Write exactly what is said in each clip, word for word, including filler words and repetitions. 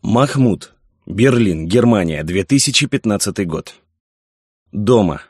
Махмуд. Берлин, Германия, две тысячи пятнадцатый год. Дома.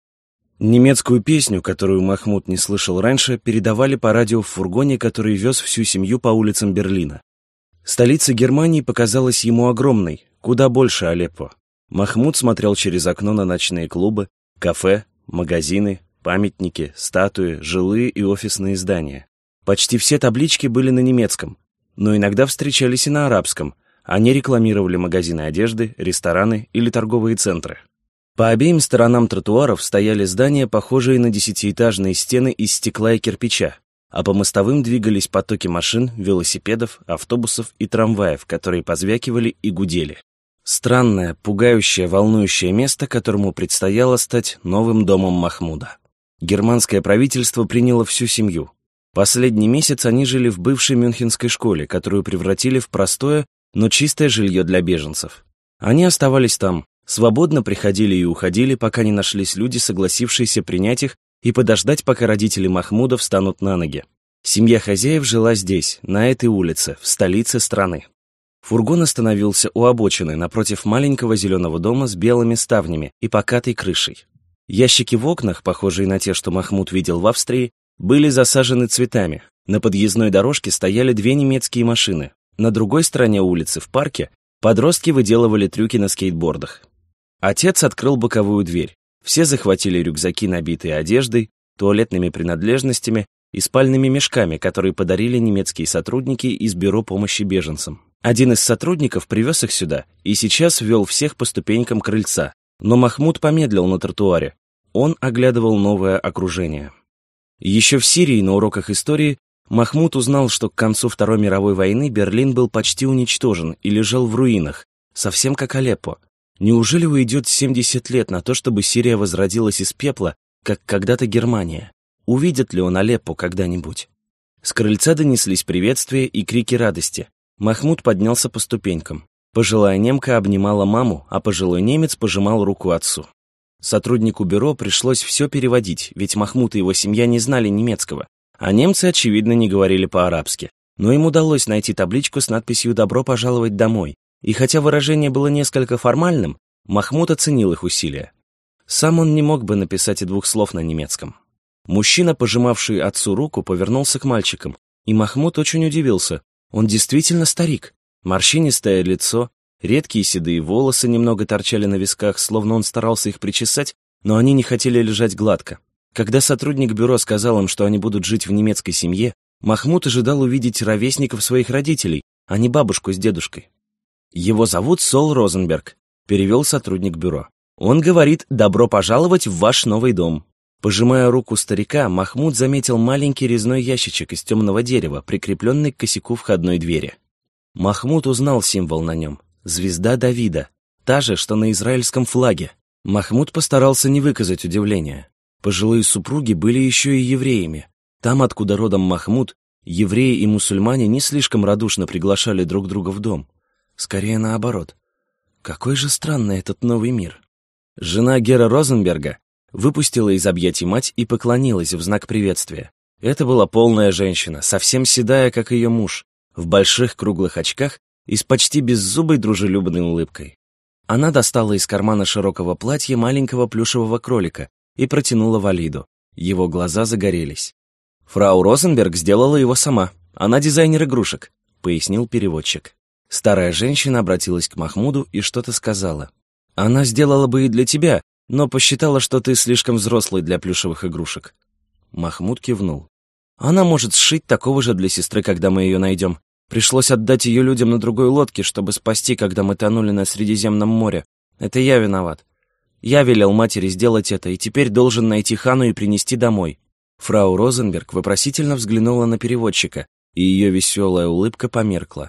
Немецкую песню, которую Махмуд не слышал раньше, передавали по радио в фургоне, который вез всю семью по улицам Берлина. Столица Германии показалась ему огромной, куда больше Алеппо. Махмуд смотрел через окно на ночные клубы, кафе, магазины, памятники, статуи, жилые и офисные здания. Почти все таблички были на немецком, но иногда встречались и на арабском. Они рекламировали магазины одежды, рестораны или торговые центры. По обеим сторонам тротуаров стояли здания, похожие на десятиэтажные стены из стекла и кирпича, а по мостовым двигались потоки машин, велосипедов, автобусов и трамваев, которые позвякивали и гудели. Странное, пугающее, волнующее место, которому предстояло стать новым домом Махмуда. Германское правительство приняло всю семью. Последний месяц они жили в бывшей мюнхенской школе, которую превратили в простое, но чистое жилье для беженцев. Они оставались там, свободно приходили и уходили, пока не нашлись люди, согласившиеся принять их и подождать, пока родители Махмуда встанут на ноги. Семья хозяев жила здесь, на этой улице, в столице страны. Фургон остановился у обочины, напротив маленького зеленого дома с белыми ставнями и покатой крышей. Ящики в окнах, похожие на те, что Махмуд видел в Австрии, были засажены цветами. На подъездной дорожке стояли две немецкие машины. На другой стороне улицы, в парке, подростки выделывали трюки на скейтбордах. Отец открыл боковую дверь. Все захватили рюкзаки, набитые одеждой, туалетными принадлежностями и спальными мешками, которые подарили немецкие сотрудники из бюро помощи беженцам. Один из сотрудников привез их сюда и сейчас вел всех по ступенькам крыльца, но Махмуд помедлил на тротуаре. Он оглядывал новое окружение. Еще в Сирии на уроках истории Махмуд узнал, что к концу Второй мировой войны Берлин был почти уничтожен и лежал в руинах, совсем как Алеппо. Неужели уйдет семьдесят лет на то, чтобы Сирия возродилась из пепла, как когда-то Германия? Увидит ли он Алеппо когда-нибудь? С крыльца донеслись приветствия и крики радости. Махмуд поднялся по ступенькам. Пожилая немка обнимала маму, а пожилой немец пожимал руку отцу. Сотруднику бюро пришлось все переводить, ведь Махмуд и его семья не знали немецкого. А немцы, очевидно, не говорили по-арабски. Но им удалось найти табличку с надписью «Добро пожаловать домой». И хотя выражение было несколько формальным, Махмуд оценил их усилия. Сам он не мог бы написать и двух слов на немецком. Мужчина, пожимавший отцу руку, повернулся к мальчикам. И Махмуд очень удивился. Он действительно старик. Морщинистое лицо, редкие седые волосы немного торчали на висках, словно он старался их причесать, но они не хотели лежать гладко. Когда сотрудник бюро сказал им, что они будут жить в немецкой семье, Махмуд ожидал увидеть ровесников своих родителей, а не бабушку с дедушкой. «Его зовут Сол Розенберг», — перевел сотрудник бюро. «Он говорит, добро пожаловать в ваш новый дом». Пожимая руку старика, Махмуд заметил маленький резной ящичек из темного дерева, прикрепленный к косяку входной двери. Махмуд узнал символ на нем — звезда Давида, та же, что на израильском флаге. Махмуд постарался не выказать удивления. Пожилые супруги были еще и евреями. Там, откуда родом Махмуд, евреи и мусульмане не слишком радушно приглашали друг друга в дом. Скорее наоборот. Какой же странный этот новый мир. Жена Гера Розенберга выпустила из объятий мать и поклонилась в знак приветствия. Это была полная женщина, совсем седая, как ее муж, в больших круглых очках и с почти беззубой дружелюбной улыбкой. Она достала из кармана широкого платья маленького плюшевого кролика и протянула Валиду. Его глаза загорелись. «Фрау Розенберг сделала его сама. Она дизайнер игрушек», — пояснил переводчик. Старая женщина обратилась к Махмуду и что-то сказала. «Она сделала бы и для тебя, но посчитала, что ты слишком взрослый для плюшевых игрушек». Махмуд кивнул. «Она может сшить такого же для сестры, когда мы ее найдем. Пришлось отдать ее людям на другой лодке, чтобы спасти, когда мы тонули на Средиземном море. Это я виноват. Я велел матери сделать это, и теперь должен найти Хану и принести домой». Фрау Розенберг вопросительно взглянула на переводчика, и ее веселая улыбка померкла.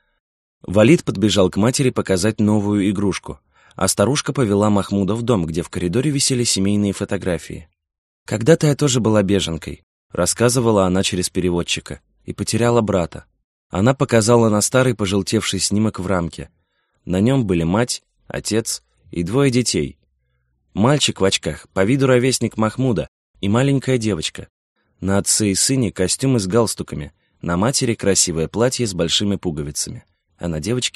Валид подбежал к матери показать новую игрушку, а старушка повела Махмуда в дом, где в коридоре висели семейные фотографии. «Когда-то я тоже была беженкой», — рассказывала она через переводчика, и потеряла брата. Она показала на старый пожелтевший снимок в рамке. На нем были мать, отец и двое детей. Мальчик в очках, по виду ровесник Махмуда, и маленькая девочка. На отце и сыне костюмы с галстуками, на матери красивое платье с большими пуговицами, а на девочке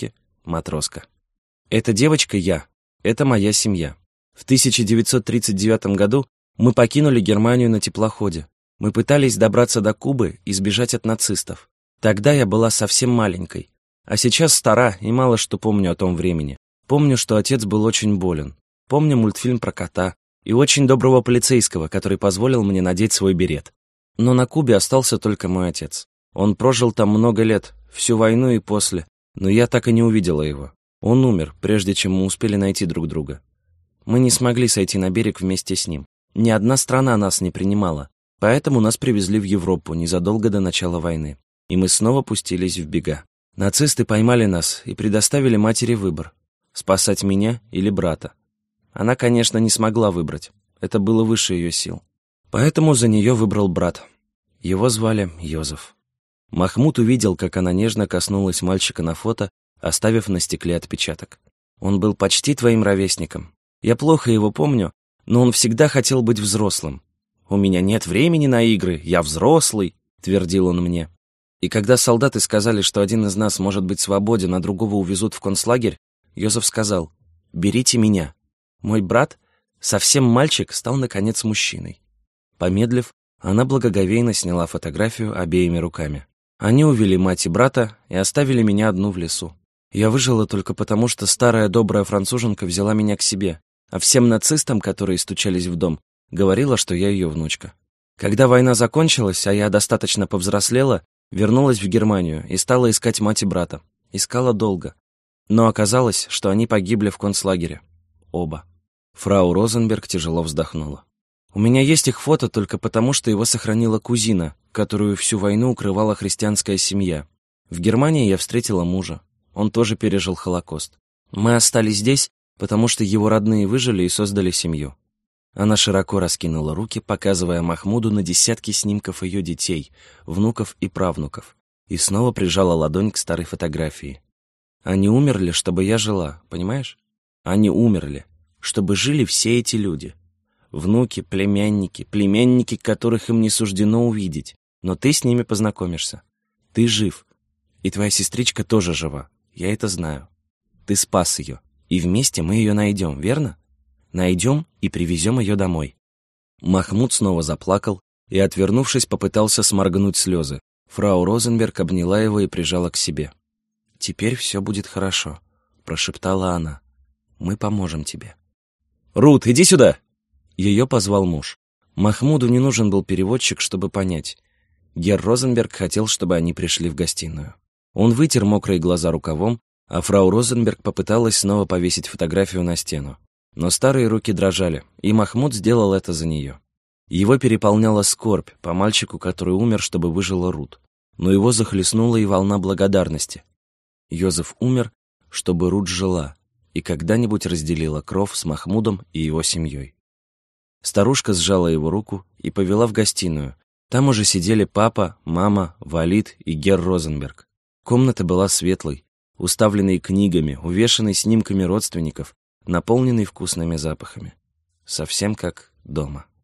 матроска. Эта девочка я. Это моя семья. В тысяча девятьсот тридцать девятом году мы покинули Германию на теплоходе. Мы пытались добраться до Кубы и сбежать от нацистов. Тогда я была совсем маленькой. А сейчас стара и мало что помню о том времени. Помню, что отец был очень болен. Помню мультфильм про кота и очень доброго полицейского, который позволил мне надеть свой берет. Но на Кубе остался только мой отец. Он прожил там много лет, всю войну и после, но я так и не увидела его. Он умер, прежде чем мы успели найти друг друга. Мы не смогли сойти на берег вместе с ним. Ни одна страна нас не принимала, поэтому нас привезли в Европу незадолго до начала войны. И мы снова пустились в бега. Нацисты поймали нас и предоставили матери выбор — спасать меня или брата. Она, конечно, не смогла выбрать, это было выше ее сил. Поэтому за нее выбрал брат. Его звали Йозеф. Махмуд увидел, как она нежно коснулась мальчика на фото, оставив на стекле отпечаток. Он был почти твоим ровесником. Я плохо его помню, но он всегда хотел быть взрослым. «У меня нет времени на игры, я взрослый», — твердил он мне. И когда солдаты сказали, что один из нас может быть свободен, а другого увезут в концлагерь, Йозеф сказал: «Берите меня». Мой брат, совсем мальчик, стал наконец мужчиной. Помедлив, она благоговейно сняла фотографию обеими руками. Они увели мать и брата и оставили меня одну в лесу. Я выжила только потому, что старая добрая француженка взяла меня к себе, а всем нацистам, которые стучались в дом, говорила, что я ее внучка. Когда война закончилась, а я достаточно повзрослела, вернулась в Германию и стала искать мать и брата. Искала долго. Но оказалось, что они погибли в концлагере. Оба. Фрау Розенберг тяжело вздохнула. У меня есть их фото только потому, что его сохранила кузина, которую всю войну укрывала христианская семья. В Германии я встретила мужа. Он тоже пережил Холокост. Мы остались здесь, потому что его родные выжили и создали семью. Она широко раскинула руки, показывая Махмуду на десятки снимков ее детей, внуков и правнуков, и снова прижала ладонь к старой фотографии. Они умерли, чтобы я жила, понимаешь? Они умерли, чтобы жили все эти люди. Внуки, племянники, племянники, которых им не суждено увидеть. Но ты с ними познакомишься. Ты жив. И твоя сестричка тоже жива. Я это знаю. Ты спас ее. И вместе мы ее найдем, верно? Найдем и привезем ее домой». Махмуд снова заплакал и, отвернувшись, попытался сморгнуть слезы. Фрау Розенберг обняла его и прижала к себе. «Теперь все будет хорошо», — прошептала она. «Мы поможем тебе». «Рут, иди сюда!» Ее позвал муж. Махмуду не нужен был переводчик, чтобы понять. Герр Розенберг хотел, чтобы они пришли в гостиную. Он вытер мокрые глаза рукавом, а фрау Розенберг попыталась снова повесить фотографию на стену. Но старые руки дрожали, и Махмуд сделал это за нее. Его переполняла скорбь по мальчику, который умер, чтобы выжила Рут. Но его захлестнула и волна благодарности. Йозеф умер, чтобы Рут жила, и когда-нибудь разделила кров с Махмудом и его семьей. Старушка сжала его руку и повела в гостиную. Там уже сидели папа, мама, Валид и Герр Розенберг. Комната была светлой, уставленной книгами, увешанной снимками родственников, наполненной вкусными запахами. Совсем как дома.